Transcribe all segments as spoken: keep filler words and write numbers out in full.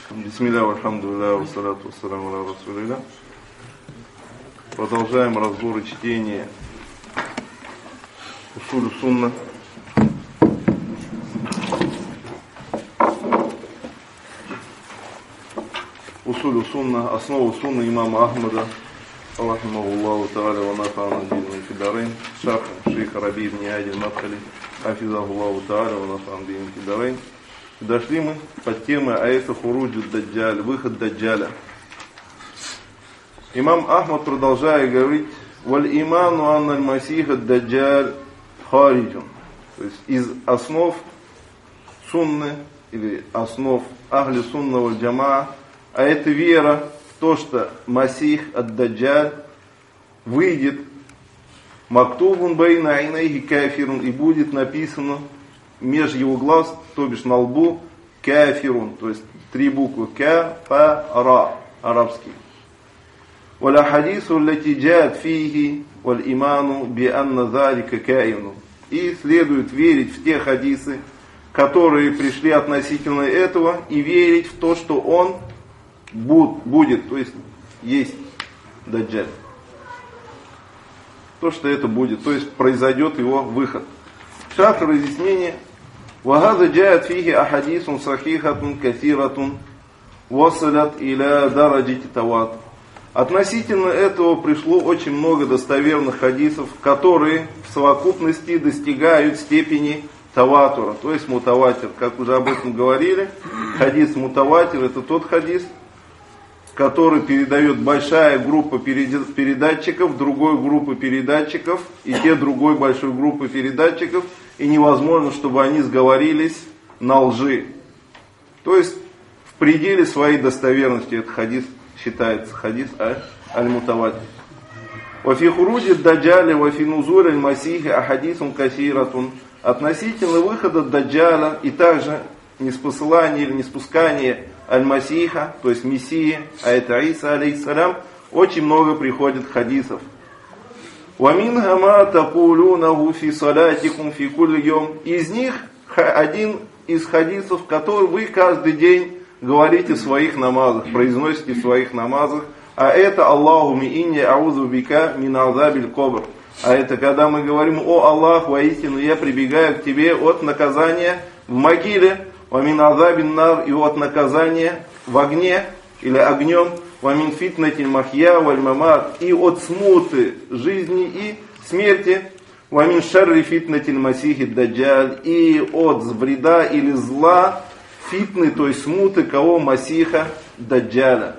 Бисмилля, вальхамдулилля, вассалату вассаламу аля расулилля. Продолжаем разбор и чтение Усуль Сунна. Усуль Сунна, основу Сунны имама Ахмада, рахимахуллаху та'аля ва нафа'ана бихи фид дарайн, шарх шейха Раби ибн Ади аль-Мадхали, хафизахуллаху та'аля ва нафа'ана бихи фид дарайн. Дошли мы под темой аята хуруджу даджаль, выход даджаля. Имам Ахмад, продолжая говорить, валь иману анналь масиха даджаль хариджун. То есть из основ сунны или основ ахли сунна валь джамаа, а это вера в то, что масих ад-даджаль выйдет мактубун байна айнайхи кафирун, и будет написано меж его глаз, то бишь на лбу, кафирун, то есть три буквы ка, фа, ра, арабский. Валя хадису лати джаат фихи валь иману би анна залика каину. И следует верить в те хадисы, которые пришли относительно этого, и верить в то, что он будет, то есть есть даджаль. То, что это будет, то есть произойдет его выход. Шарх разъяснение. وهذا جاءت فيه أحاديث صحيحة كثيرة وصلت إلى درجة التواتر. Относительно этого пришло очень много достоверных хадисов, которые в совокупности достигают степени таватура, то есть мутаватир. Как уже об этом говорили, хадис мутаватир — это тот хадис, который передает большая группа передатчиков, другой группы передатчиков, и те другой большой группы передатчиков, и невозможно, чтобы они сговорились на лжи. То есть в пределе своей достоверности этот хадис считается хадис аль-мутаватир. Вафи хуруджи даджали вафи нузуль аль-масихи ахадисун касиратун. Относительно выхода даджаля и также неспосылания или неспускания аль-масиха, то есть мессии, а это Иса алейхиссалям, очень много приходит хадисов. وَمِنْهَا مَا تَقُولُونَهُ فِي صَلَاتِكُمْ فِي كُلِّ يَوْمٍ. Из них один из хадисов, который вы каждый день говорите в своих намазах, произносите в своих намазах, а это Аллахуми инни аузу бика мин азабиль кабр. А это когда мы говорим: о Аллах, воистину я прибегаю к тебе от наказания в могиле, вамин азабин нар, и от наказания в огне или огнем, вамин фитнатиль махья валь мамат, и от смуты жизни и смерти, вамин шарри фитнатиль масихи даджаль, и от вреда или зла фитны, то есть смуты кого масиха даджаля.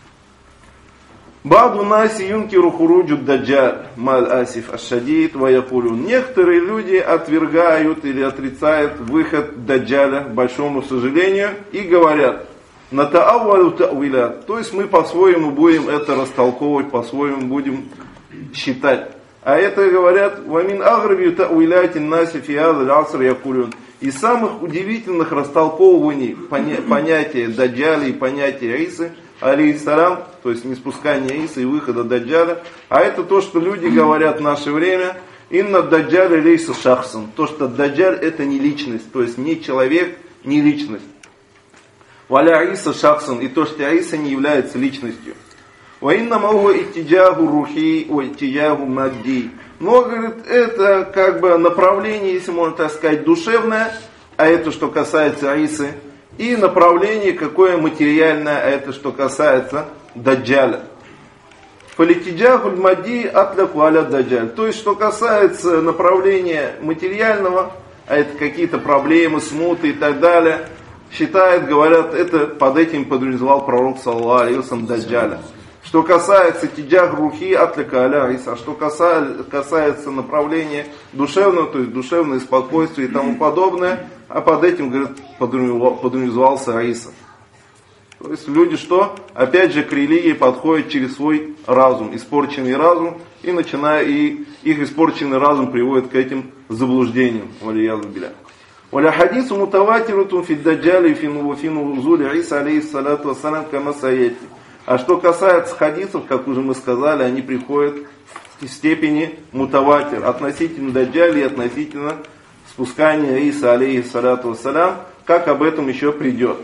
Баду наси юнкиру хуруджу даджаль мал асиф ашадид ва якулун. Некоторые люди отвергают или отрицают выход даджаля, к большому сожалению, и говорят: на та'аввалу та'виля, то есть мы по-своему будем это растолковывать, по-своему будем считать. А это говорят: вамин аграби та'виляти наси фи хазаль аср якулун. Из самых удивительных растолковываний понятия даджаля и понятия Исы алейхиссалям, то есть неспускание Исы и выхода даджаля, а это то, что люди говорят в наше время: инна даджаля лейса шахсан, то, что даджаль — это не личность, то есть не человек, не личность. Валя Иса шахсан, и то, что Иса не является личностью. Ва инна мауа иттиджаху рухи ва иттиджаху мадди. Но, говорит, это как бы направление, если можно так сказать, душевное, а это что касается Исы, и направление какое материальное, а это что касается даджаля. Фалитиджахуль мадди атляку аля даджаль. То есть, что касается направления материального, а это какие-то проблемы, смуты и так далее, считают, говорят, это под этим подразумевал пророк саллаллаху алейхи ва саллям даджаля. Что касается тиджах рухи атляка аля Иса, а что касается, касается направления душевного, то есть душевное спокойствие и тому подобное, а под этим, говорят, подразумевался Иса. То есть люди что? Опять же к религии подходят через свой разум, испорченный разум, и начиная, и их испорченный разум приводит к этим заблуждениям. Валиязу билля. Валя хадису мутаватирутун фи даджали фи нузули Иса алейхиссалату вассалям кама саяти. А что касается хадисов, как уже мы сказали, они приходят в степени мутаватир относительно даджали и относительно спускания Иса алейхиссалату вассалям, как об этом еще придет.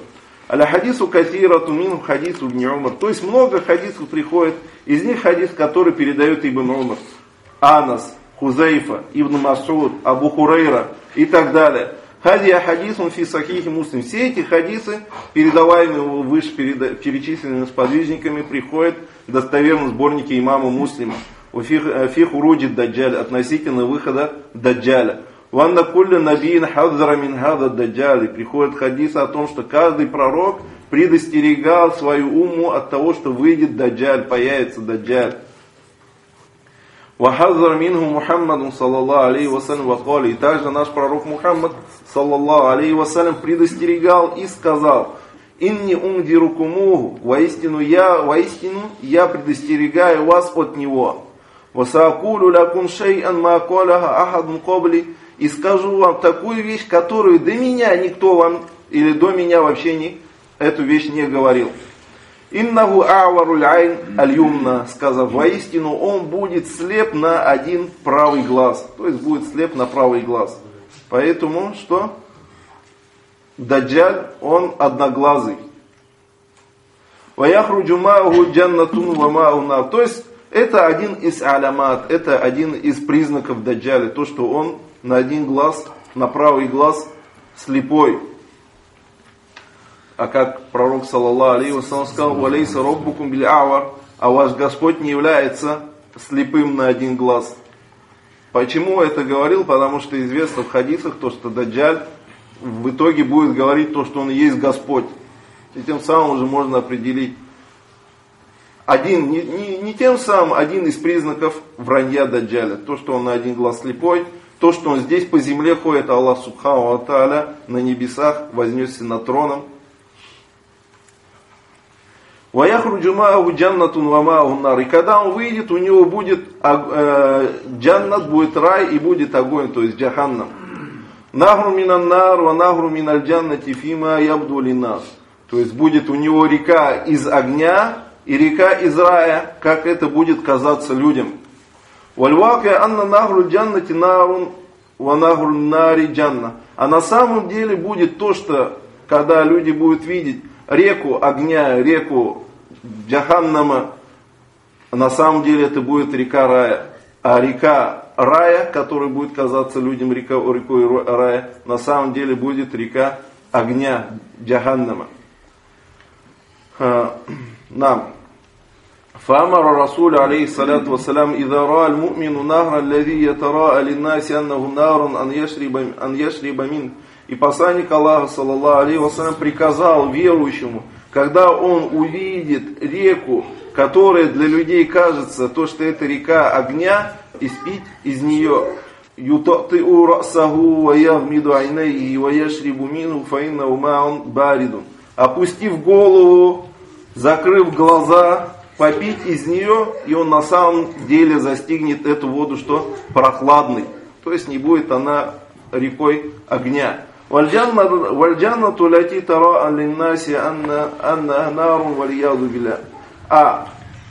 Аля хадису катирату минху хадису ибн Умар. То есть много хадисов приходит, из них хадис, который передает Ибн Умар, Анас, Хузайфа, Ибн Мас'уд, Абу Хурайра и так далее. Хади хадисун фи сахихи Муслим. Все эти хадисы, передаваемые выше перечисленными сподвижниками, приходят в достоверном сборнике имама Муслима. Фи хуруджи даджаль, относительно выхода даджаля. Ванна кулля набиин хадзара мин хада даджаль. Приходит хадис о том, что каждый пророк предостерегал свою умму от того, что выйдет даджаль, появится даджаль. وحذر منه محمد صلى الله عليه وسلم وقال, и также наш пророк Мухаммад саллаллаху алейхи вассалям предостерегал и сказал: «Инни ундирукумуху, воистину я, воистину я предостерегаю вас от него. Васаакулю лакун шей'ан ма каляха ахадун кабли, и скажу вам такую вещь, которую до меня никто вам или до меня вообще не, эту вещь не говорил. Иннаху а'варуль айн аль-юмна», сказав, воистину он будет слеп на один правый глаз. То есть будет слеп на правый глаз. Поэтому что? Даджаль, он одноглазый. Ваяхруджу ма'уху джаннатун ва ма'у нар. То есть это один из алямат, это один из признаков даджаля. То, что он на один глаз, на правый глаз слепой. А как пророк саллаллаху алейхи вассалям сказал: «Валейса роббукум биль авар», а ваш Господь не является слепым на один глаз. Почему это говорил? Потому что известно в хадисах то, что даджаль в итоге будет говорить то, что он и есть Господь. И тем самым уже можно определить один, не, не, не тем самым один из признаков вранья даджаля. То, что он на один глаз слепой, то, что он здесь по земле ходит, а Аллах субхану ва тааля на небесах вознесся над троном. «Ваяхруджу ма'аху джаннатун ва ма'у нар». И когда он выйдет, у него будет э, джаннат, будет рай и будет огонь, то есть джаханнам. «Нахру минан нар ва нахру миналь джаннати фима ябду линнас». То есть будет у него река из огня и река из рая, как это будет казаться людям. «Вальвака анна нахру джаннати нарун ва нахру нари джанна». А на самом деле будет то, что когда люди будут видеть реку огня, реку джаханнама, на самом деле это будет река рая. А река рая, которая будет казаться людям река, рекой рая, на самом деле будет река огня джаханнама. Нам. فأمر الرسول عليه الصلاة والسلام إذا رأى المؤمن نهرا الذي يتراءى للناس أنه نار أن يشرب أن يشرب منه. И посланник Аллаха, саллаллаху алейхи вассалям, приказал верующему, когда он увидит реку, которая для людей кажется, то, что это река огня, испить из нее. «Ютати'у расаху ва ягмиду айнайхи ва яшрибу минху фа иннаху ма'ун баридун». Опустив голову, закрыв глаза, попить из нее, и он на самом деле застигнет эту воду, что прохладной. То есть не будет она рекой огня. «Вальджаннату лати тара'ан линнаси анна нарун валияду билля». А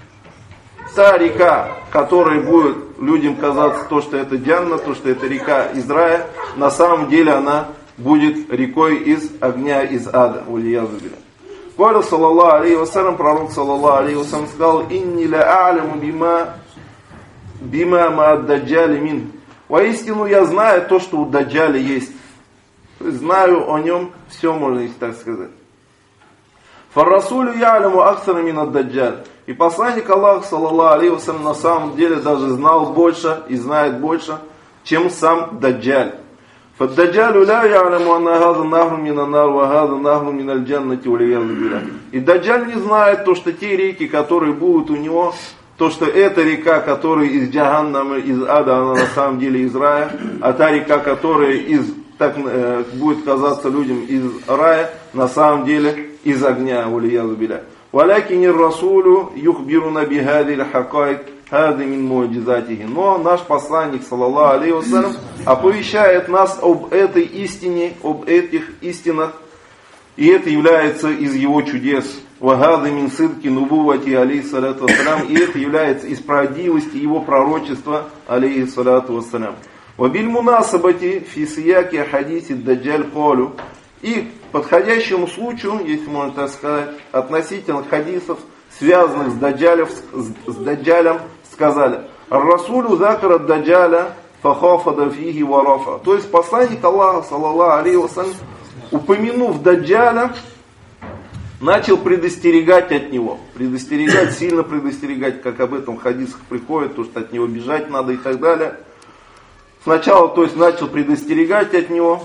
та река, которая будет людям казаться то, что это джанна, то, что это река из рая, на самом деле она будет рекой из огня, из ада. Валияду билля. Каля саллаллаху алейхи вассалям, пророк саллаллаху алейхи вассалям сказал: «Инни ла а'ляму бима бима ма ад-даджали мин». Воистину я знаю то, что у даджаля есть. То есть знаю о нем все, можно и так сказать. «Фар-расулю я'ляму аксара мин ад-даджаль». И посланник Аллаха, саллаллаху алейхи вассалям, на самом деле даже знал больше и знает больше, чем сам даджаль. «Фад-даджалю ла я'ляму анна хаза нахру мин нар ва хаза нахру мин аль-джаннати валияду билля». И даджаль не знает то, что те реки, которые будут у него, то, что эта река, которая из джаханнама, из ада, она на самом деле из рая, а та река, которая из, так, э, будет казаться людям из рая, на самом деле из огня. Валияду билля. «Валякини расулю юхбируна бихади л-хакайк хади мин муаджизатихи». Но наш посланник, саллаллаху алейхи вассалям, оповещает нас об этой истине, об этих истинах, и это является из его чудес. «Вагады мин сидки нубувати алейхи салату вассалям». И это является из правдивости его пророчества, алейхи салату вассалям. «Вабиль мунасабати фи сияки хадиси даджаль колю». И подходящему случаю, если можно так сказать, относительно хадисов, связанных с Даджалем, с Даджалем, сказали: «Ар-Расулю закара Даджаля фахафада фиги варафа». То есть посланник Аллаха, саллаллаху алейхи вассалям, упомянув Даджаля, начал предостерегать от него. Предостерегать, сильно предостерегать, как об этом в хадисах приходит, то, что от него бежать надо и так далее. Сначала, то есть, начал предостерегать от него,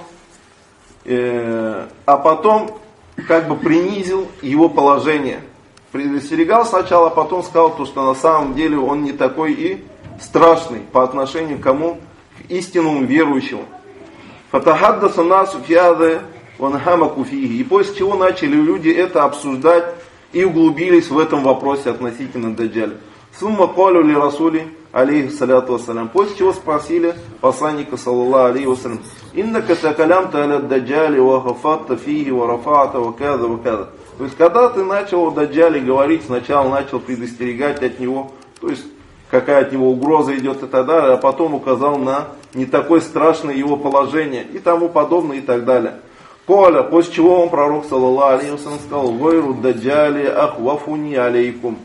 э, а потом как бы принизил его положение. Предостерегал сначала, а потом сказал, то, что на самом деле он не такой и страшный по отношению к кому? К истинному верующему. Фатахаддаса насу фиаде ванхамаку фиги. И после чего начали люди это обсуждать и углубились в этом вопросе относительно Даджаля. Сумма калю ли расули алейхи саляту вассалям. После чего спросили посланника, саллаллаху алейхи вассалям: иннака такалямта аля Даджали ва хафатта фиги ва рафаата ва каза ва каза. То есть, когда ты начал о Даджале говорить, сначала начал предостерегать от него, то есть, какая от него угроза идет и так далее, а потом указал на не такое страшное его положение и тому подобное и так далее. Коля, после чего он, пророк, саллаллаху алейхи вассалям, сказал: «Вайру Даджали ахвафуни алейкум».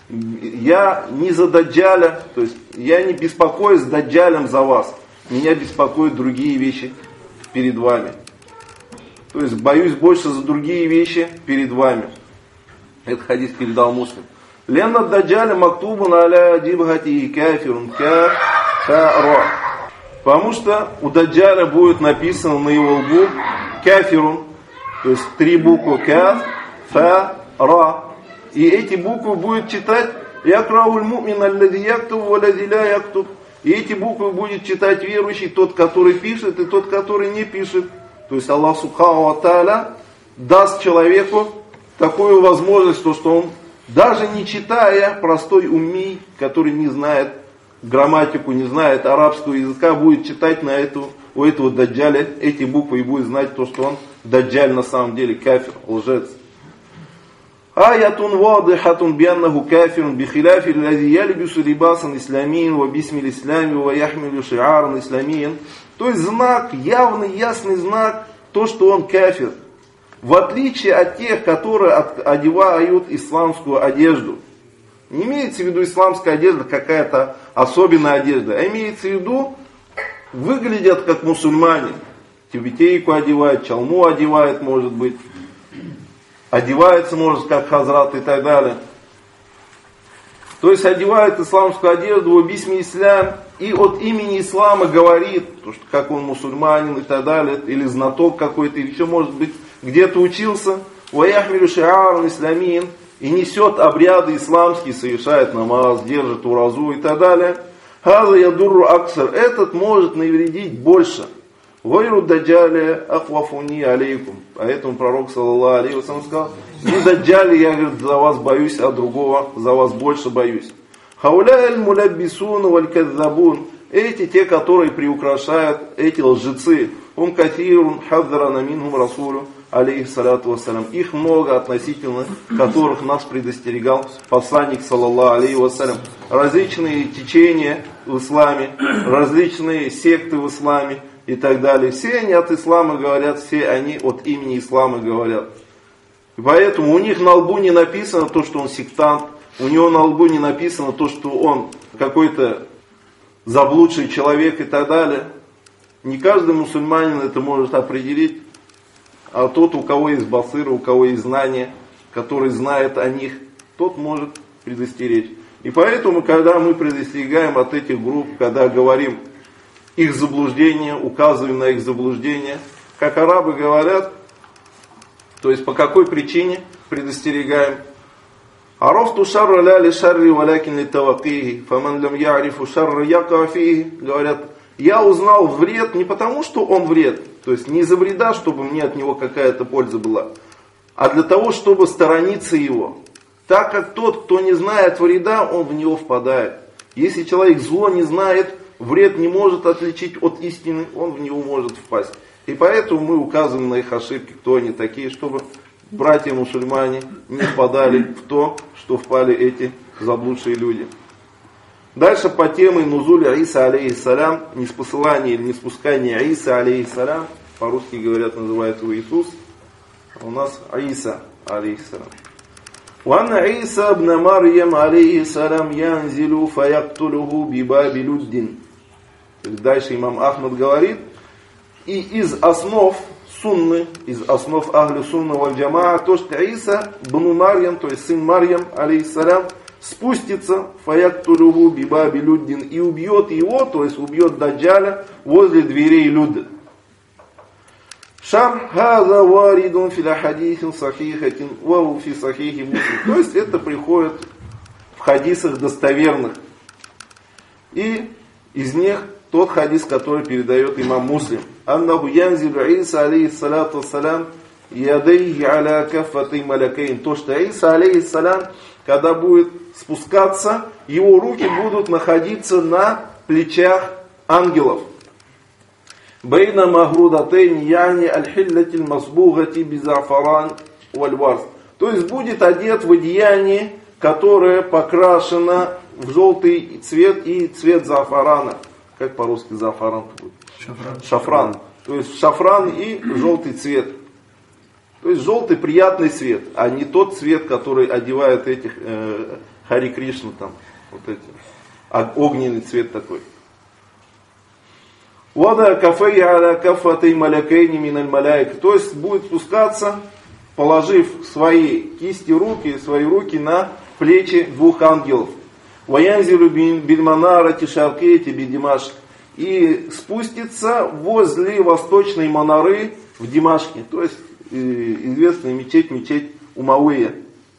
Я не за Даджаля, то есть я не беспокоюсь Даджалем за вас. Меня беспокоят другие вещи перед вами. То есть боюсь больше за другие вещи перед вами. Этот хадис передал Муслим. Ленна Даджаля мактубун аля дибхати кафирун кафара. Потому что у Даджаля будет написано на его лбу кафирун, то есть три буквы каф, фа, ра. И эти буквы будет читать якрауль мумин аллади яктуб валади ля яктуб. И эти буквы будет читать верующий, тот, который пишет, и тот, который не пишет. То есть Аллах субхану ва тааля даст человеку такую возможность, что, что он, даже не читая, простой умми, который не знает грамматику, не знает арабского языка, будет читать на эту, у этого Даджаля эти буквы и будет знать то, что он Даджаль на самом деле кафир, лжец. Аятун вадихатун бианнаху кафирун бихиляфи лази ялибису рибасан исламиин ва бисмил ислами ва яхмилю шиаран исламиин. То есть знак, явный, ясный знак, то, что он кафир. В отличие от тех, которые одевают исламскую одежду. Не имеется в виду исламская одежда какая-то особенная одежда, а имеется в виду, выглядят как мусульмане. Тибетейку одевают, чалму одевают, может быть. Одевается, может, как хазрат и так далее. То есть одевает исламскую одежду, убисми ислам, и от имени ислама говорит, то, что как он мусульманин и так далее, или знаток какой-то, или еще, может быть, где-то учился, ваяхмилю шиарн исламин, и несет обряды исламские, совершает намаз, держит уразу и так далее. Хаза ядурру аксар, этот может навредить больше. Вайру Даджали ахвафуни алейкум. Поэтому пророк, саллаллаху алейхи вассалям, сказал: не Даджали, я, говорит, за вас боюсь, а другого за вас больше боюсь. Хауля аль-муляббисун валь-кадзабун. Эти, те, которые приукрашают, эти лжецы. Ум кафирун хадзарана минхум расулю алейхи салату вассалям. Их много, относительно которых нас предостерегал посланник, саллаллаху алейхи вассалям. Различные течения в исламе, различные секты в исламе и так далее. Все они от ислама говорят, все они от имени ислама говорят. И поэтому у них на лбу не написано то, что он сектант, у него на лбу не написано то, что он какой-то заблудший человек и так далее. Не каждый мусульманин это может определить, а тот, у кого есть басира, у кого есть знания, который знает о них, тот может предостеречь. И поэтому, когда мы предостерегаем от этих групп, когда говорим их заблуждения, указываем на их заблуждения, как арабы говорят, то есть по какой причине предостерегаем? Арафту шарра ля ли шарри валякин ли тавакихи, фаман лям ярифу шарра якафихи. Говорят, я узнал вред не потому, что он вред, то есть не из-за вреда, чтобы мне от него какая-то польза была, а для того, чтобы сторониться его. Так как тот, кто не знает вреда, он в него впадает. Если человек зло не знает, вред не может отличить от истины, он в него может впасть. И поэтому мы указываем на их ошибки, кто они такие, чтобы братья-мусульмане не впадали в то, что впали эти заблудшие люди. Дальше по теме нузуля Иса алейхиссалям, неспосылание или неспускание Иса алейхиссалям, по-русски говорят, называют его Иисус. У нас Иса, алейхиссалям. وأن عيسى ابن مريم عليه السلام ينزل فيقتله بباب لد. Дальше имам Ахмад говорит, и из основ сунны, из основ ахлю сунна валь джамаа, то, что Иса бну Марьям, то есть сын Марьям, алейхиссалям, спустится фаяктулюху бибаби люддин и убьет его, то есть убьет Даджаля возле дверей Люда. Шар хаза варидун филя хадисин сахихатин вау фи сахихи муслим. То есть это приходит в хадисах достоверных. И из них тот хадис, который передает имам Муслим. Аннаху янзилу Иса алейхиссалату вассалям ядейхи аля каффатай малякейн. То, что Иса алейхиссалям, когда будет спускаться, его руки будут находиться на плечах ангелов. Бейна магрудатейн яни аль-хиллатиль масбугати бизафаран вальварс. То есть будет одет в одеяние, которое покрашено в желтый цвет и цвет зафарана. Как по-русски зафаран будет? Шафран. Шафран. То есть шафран и желтый цвет. То есть желтый приятный цвет, а не тот цвет, который одевают этих э, Хари Кришна там. Вот эти. А огненный цвет такой. Вада кафей аля кафатай малякейни миналь маляйк. То есть будет спускаться, положив свои кисти руки, свои руки на плечи двух ангелов. Ваянзилу бильманарати шаркети бидимаш. И спустится возле восточной манары в Димашке. То есть известная мечеть, мечеть Умавия.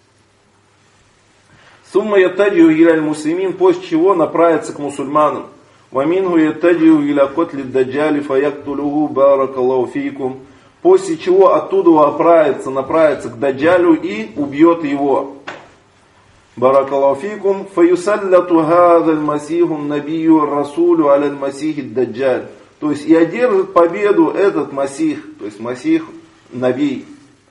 Сумма ятадию гиляль муслимин, после чего направится к мусульманам. Вамингу ятадию гиля котли даджали фаяктулюгу баракаллаху фийкум. После чего оттуда отправится, направится к Даджалю и убьет его. Баракаллаху фийкум. Фаюсаллату хазаль масиху набию расулю аляль масихи даджаль. То есть и одержит победу этот масих, то есть масих, наби,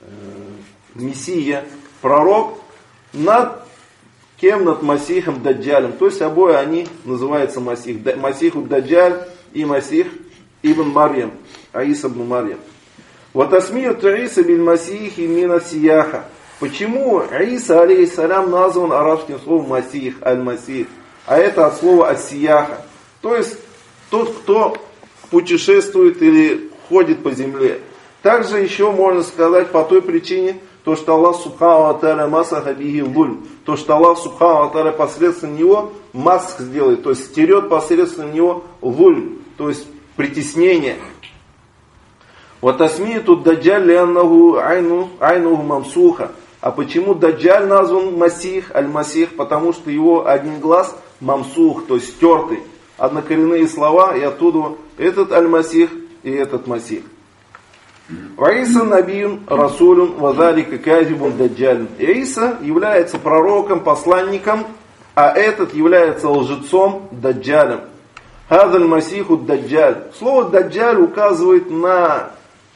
мессия, пророк, над кем? Над масихом даджалем. То есть обои они называются масих. Масиху даджаль и масих ибн Марьям, Аиса ибн Марьям. Вот асмиют Иса биль масихи мина сияха. Почему Иса алейхиссалям назван арабским словом масих, аль-масих, а это от слова ас-сияха. То есть тот, кто путешествует или ходит по земле. Также еще можно сказать по той причине, то, что Аллах субхану ва тааля масаха бихи лульм. То, что Аллах субхану ва тааля посредством него масх сделает, то есть стерет посредством него лульм, то есть притеснение. Вот асми тут даджаль лианнаху айнуху мамсуха. А почему даджаль назван масих, аль-масих? Потому что его один глаз мамсух, то есть стертый. Однокоренные слова, и оттуда этот аль-масих и этот масих. Иса набиюн расулюн вазалика казибун даджаль. Иса является пророком, посланником, а этот является лжецом, даджалем. Хазаль масиху даджаль. Слово даджаль указывает на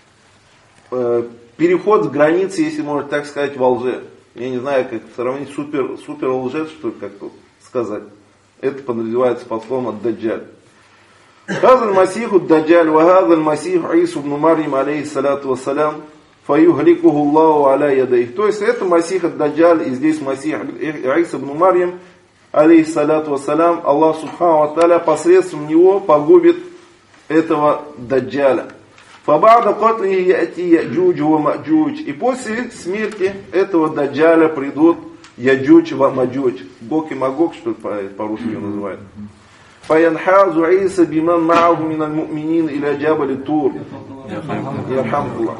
э, переход с границы, если можно так сказать, во лже. Я не знаю, как сравнить супер, супер лжец, что ли, как тут сказать. Это подразумевается под словом даджаль. Хазаль масиху даджаль, ва хазаль масиху Ису ибн Марьям, алейхиссалату вассалям, фаюгликуху Аллаху аля ядейх. То есть это масих ад-даджаль, и здесь масих Иса ибн Марьям, алейхиссалату вассалям, Аллах субхану ва тааля посредством него погубит этого даджаля. Фабада котлихи яти яджудж ва маджудж. И после смерти этого даджаля придут яджудж ва маджудж. Гог и Магог, что ли по-русски ее называют. Фаянхазу Иса биман ма'аху миналь му'минин иля джабали Тур. Ярхамуллах.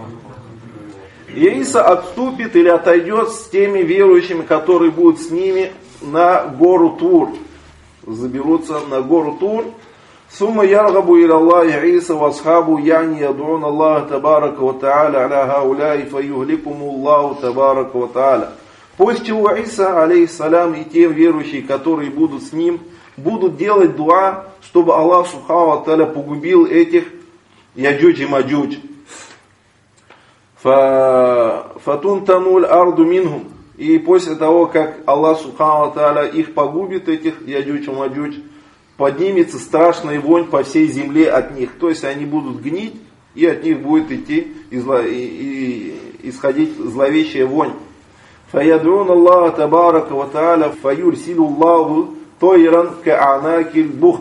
И Иса отступит или отойдет с теми верующими, которые будут с ними, на гору Тур. Заберутся на гору Тур. Сумма яргабу иля Аллахи Иса васхабу яни ядуун Аллаха табарака ва та'аля аля хауляи фаюгликуму Аллаху табарака ва та'аля. После чего Иса, алейхиссалям, и те верующие, которые будут с ним, будут делать дуа, чтобы Аллах субхану ва тааля погубил этих яджудж и маджудж. Фатун тануль арду минхум. И после того, как Аллах субхану ва тааля их погубит, этих яджудж и маджудж, поднимется страшная вонь по всей земле от них. То есть они будут гнить, и от них будет идти, и, и, исходить зловещая вонь. فَيَدْعُونَ اللَّهَ تَبَارَكَ وَتَعَالَى فَيُرْسِلُ اللَّهُ طَيْرًا كَأَعْنَاكِ الْبُخْتِ.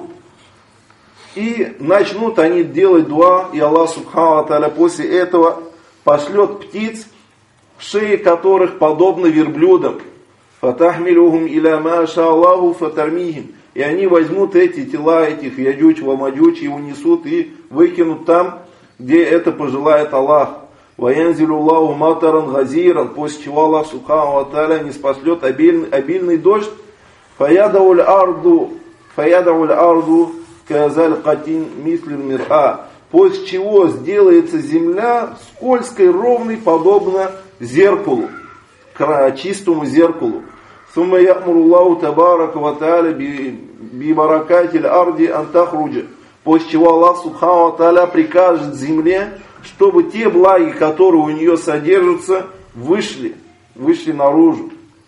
И начнут они делать дуа, и Аллах Субхану ва Тааля после этого пошлет птиц, шеи которых подобны верблюдам. فَتَحْمِلُهُمْ إِلَى مَا شَاءَ اللَّهُ فَتَرْمِيهِمْ. И они возьмут эти тела, этих Яджудж ва Маджудж, и унесут, и выкинут там, где это пожелает Аллах. وَيَنْزِلُ اللَّهُ مَطَرًا غَزِيرًا. После чего Аллах Субхану ва Тааля ниспошлет обильный, обильный дождь. فَيَدَعُ الْأَرْضُ فَيَدَعُ الْأَرْضُ كَزَلْقَةٍ مِثْلِ الْمِرْآ. После чего сделается земля скользкой, ровной, подобно зеркалу, чистому зеркалу. ثم يأمر الله تبارك وتعالى ببركات الأرض أن تخرج. После чего Аллах Субхану ва Тааля прикажет земле, чтобы те благи, которые у нее содержатся, вышли, вышли наружу.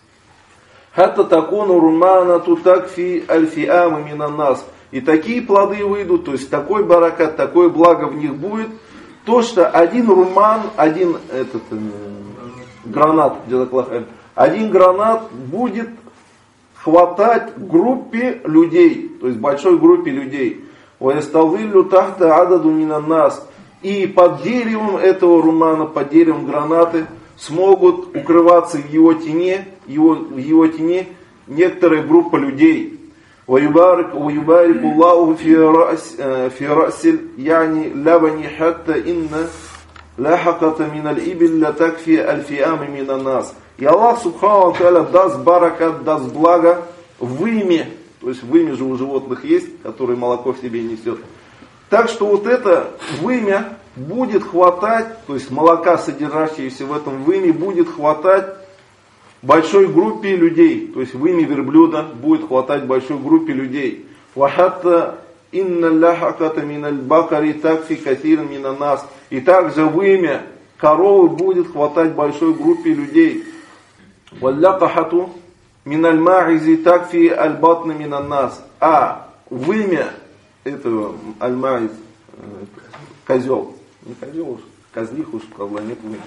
حتى تكون رمانة تكفي الفئام من الناس. И такие плоды выйдут, то есть такой баракат, такое благо в них будет, то что один руман, один этот гранат, один гранат будет хватать группе людей, то есть большой группе людей. وَيَسْتَظِلُّ تَحْتَ عَدَدٌ مِنَ النَّاسِ. И под деревом этого румана, под деревом гранаты, смогут укрываться в его тени, его, в его тени некоторая группа людей. وَيُبَارِكُ اللَّهُ فِي رَأْسِ يعني لَبَنِ حَتَّى إِنَّ لَحَقَةَ مِنَ الْإِبِلِ لَتَكْفِي الْفِئَامِ مِنَ النَّاسِ. И Аллах Субхану ва Тааля даст баракат, даст благо в име, то есть в име же у животных есть, который молоко в себе несет. Так что вот это вымя будет хватать, то есть молока, содержащегося в этом вымя, будет хватать большой группе людей. То есть вымя верблюда будет хватать большой группе людей. وَحَتَّى إِنَّ اللَّحَقَةَ مِنَ الْبَقَرِ تَكْفِي كَثِيرًا مِنَ النَّاسِ. И также вымя коровы будет хватать большой группе людей. وَاللَّقَحَةُ مِنَ الْمَاعِزِ تَكْفِي الْبَطْنِ مِنَ النَّاسِ. А вымя этого аль-маиз, козел, не козел, козлих уж, козла нет вымя,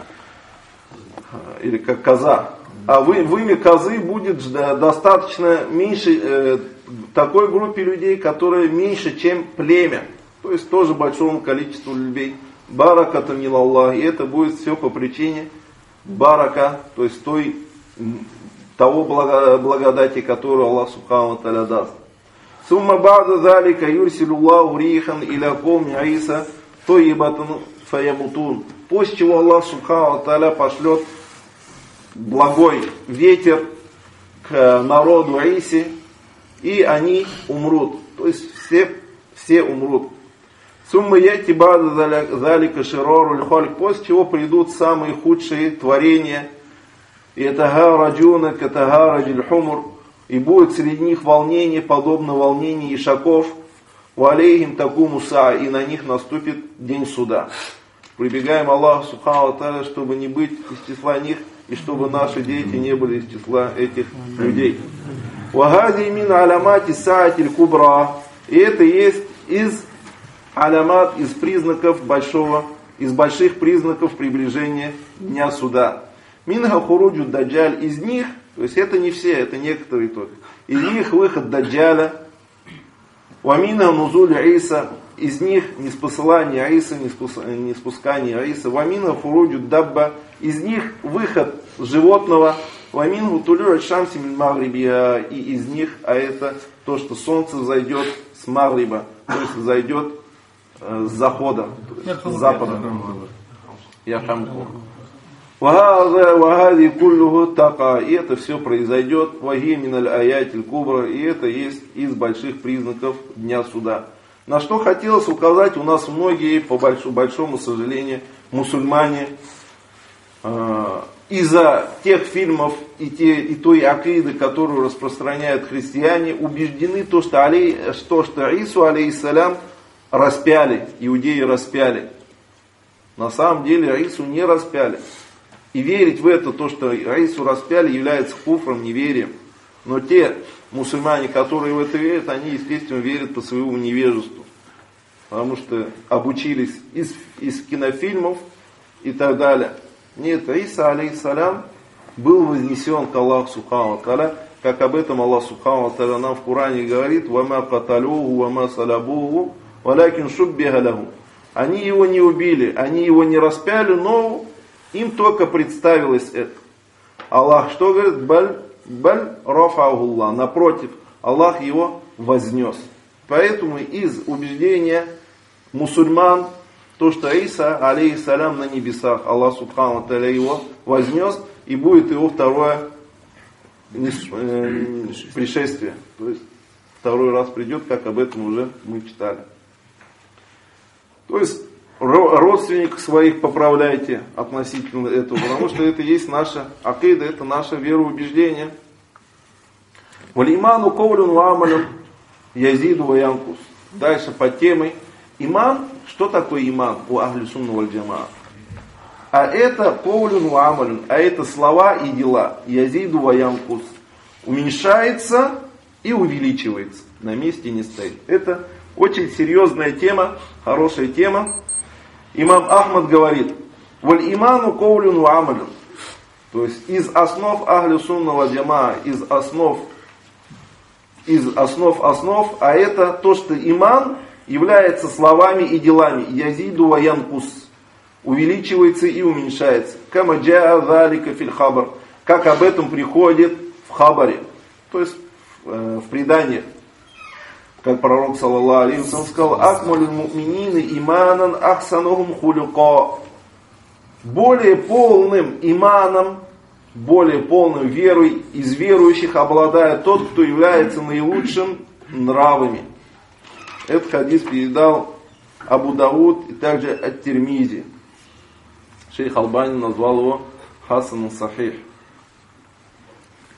или как коза. А вы, вымя козы будет достаточно меньше, э, такой группе людей, которая меньше, чем племя. То есть тоже большому количеству людей. Баракату милаллах. И это будет все по причине барака, то есть той, того благодати, которую Аллах Субхану ва Тааля даст. ثم بعد ذلك يرسل الله ريحا إلى قوم عيسى طيبة فيموتون. После чего Аллах Субхану ва Тааля пошлет благой ветер к народу Иси, и они умрут. То есть все, все умрут. ثم يأتي بعد ذلك شرار الخلق. После чего придут самые худшие творения. يتهارجون كتهارج الحمر. И будет среди них волнение, подобно волнению ишаков. وَعَلَيْهِمْ تَقُومُ السَّاعَةُ. И на них наступит день суда. Прибегаем Аллаху Субхану ва Тааля, чтобы не быть из числа них, и чтобы наши дети не были из числа этих людей. وَهَذِي مِنْ عَلَامَاتِ السَّاعَةِ الْكُبْرَى. И это есть из алямат, из признаков большого, из больших признаков приближения дня суда. Минха хуруджу даджаль. Из них, то есть это не все, это некоторые только. Из них выход даджаля. Вамина нузуль Иса. Из них неспосылание Иса, неспускание Иса. Вамина хуруджу дабба. Из них выход животного. Вамин тулю шамси мин магрибия. И из них, а это то, что солнце зайдет с магриба, то есть зайдет э, с захода, с запада. Яхамку. Вагади куллуху така. И это все произойдет. Ваги миналь аятиль кубра. И это есть из больших признаков дня суда. На что хотелось указать, у нас многие, по большому, большому сожалению, мусульмане, э, из-за тех фильмов и, те, и той акиды, которую распространяют христиане, убеждены, то, что, алей, что, что Ису, алейхиссалям, распяли, иудеи распяли. На самом деле Ису не распяли. И верить в это, то, что Ису распяли, является куфром, неверием. Но те мусульмане, которые в это верят, они, естественно, верят по своему невежеству. Потому что обучились из, из кинофильмов и так далее. Нет, Иса, алейхиссалям, был вознесен к Аллаху Субхану ва Тааля, как об этом Аллах Субхану ва Тааля нам в Коране говорит: «Вама каталюху, вама салабуху, валякин шуббиха лаху». Они его не убили, они его не распяли, но им только представилось это. Аллах что говорит? Баль, баль рафаухуллах. Напротив, Аллах его вознес. Поэтому из убеждения мусульман, то, что Иса, алейхиссалям, на небесах, Аллах Субхану ва Тааля его вознес, и будет его второе э, пришествие. То есть второй раз придет, как об этом уже мы читали. То есть родственников своих поправляйте относительно этого, потому что это есть наша акида, это наше вероубеждение. Валиману ковлюн вамалюн язиду ваянкус. Дальше по теме иман. Что такое иман у ахли сунна валь джамаа? А это ковлюн вамалюн, а это слова и дела. Язиду ваянкус. Уменьшается и увеличивается. На месте не стоит. Это очень серьезная тема, хорошая тема. Имам Ахмад говорит: «Валь иману ковлюн ва амалюн». То есть из основ ахли сунна валь джамаа, из основ, из основ основ, а это то, что иман является словами и делами. Язиду ва янкус. Увеличивается и уменьшается. Кама джаа залика филь хабар. Как об этом приходит в хабаре. То есть в, в преданиях. Как пророк, саллаллаху алейхи ва саллям, сказал: «Акмалюл му'минина иманан ахсанухум хулюка». Более полным иманом, более полным верой из верующих обладает тот, кто является наилучшим нравами. Этот хадис передал Абу Дауд и также ат-Тирмизи. Шейх Албани назвал его хасан сахих.